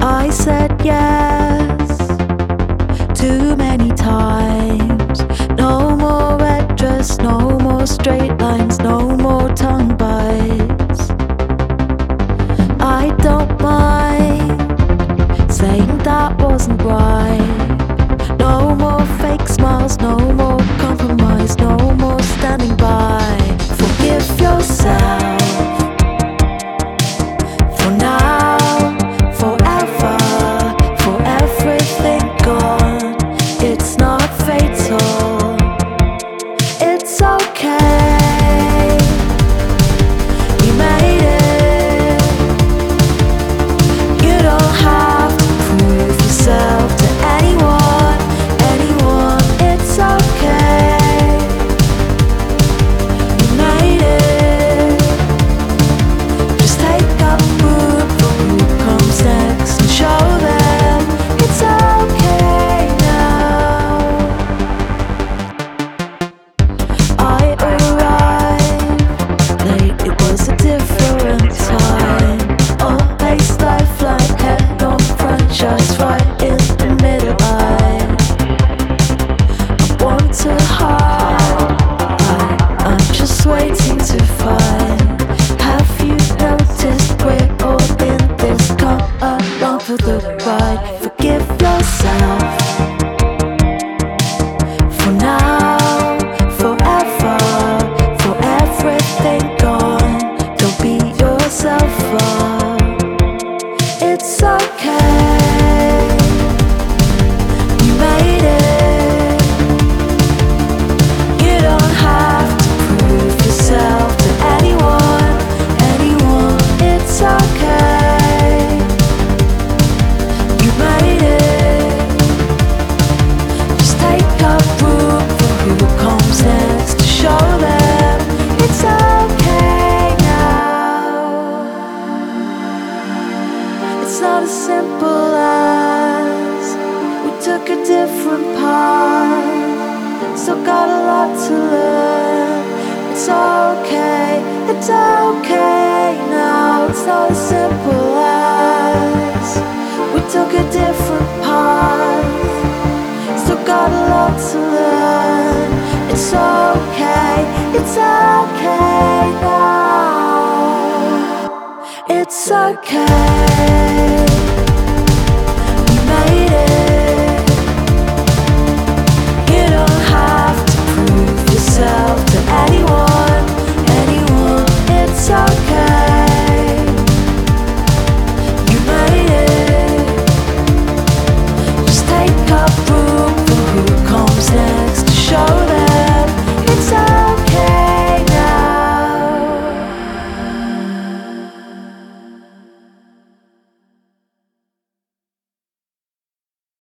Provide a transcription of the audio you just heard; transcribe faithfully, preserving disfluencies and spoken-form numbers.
I said yes too many times. No more red dress, no more straight lines, no more tongue bites. I don't mind saying that wasn't right. No more fake smiles, no more compromise, no more standing by. Forgive yourself for now, forever, for everything gone. It's not fatal, it's okay. You made it. You don't have to prove yourself to anyone, anyone. It's okay. You made it. Just take up room for who comes next and show them it's okay now. I arrived late, it was a different time. Always lifeline, head on front, just right in the middle line. I want to hide, I, I'm just waiting to find. Have you noticed we're all in this? Come along for the ride. Forgive yourself for now, forever, for everything gone. Don't beat yourself up. It's okay. You made it. You don't have to prove yourself to anyone, anyone. It's okay. You made it. Just take up room for who comes next to show them it's okay now. It's not as simple as we took a different path. Still got a lot to learn. It's okay, it's okay now. It's not as simple as we took a different path. Still got a lot to learn. It's okay, it's okay now. It's okay.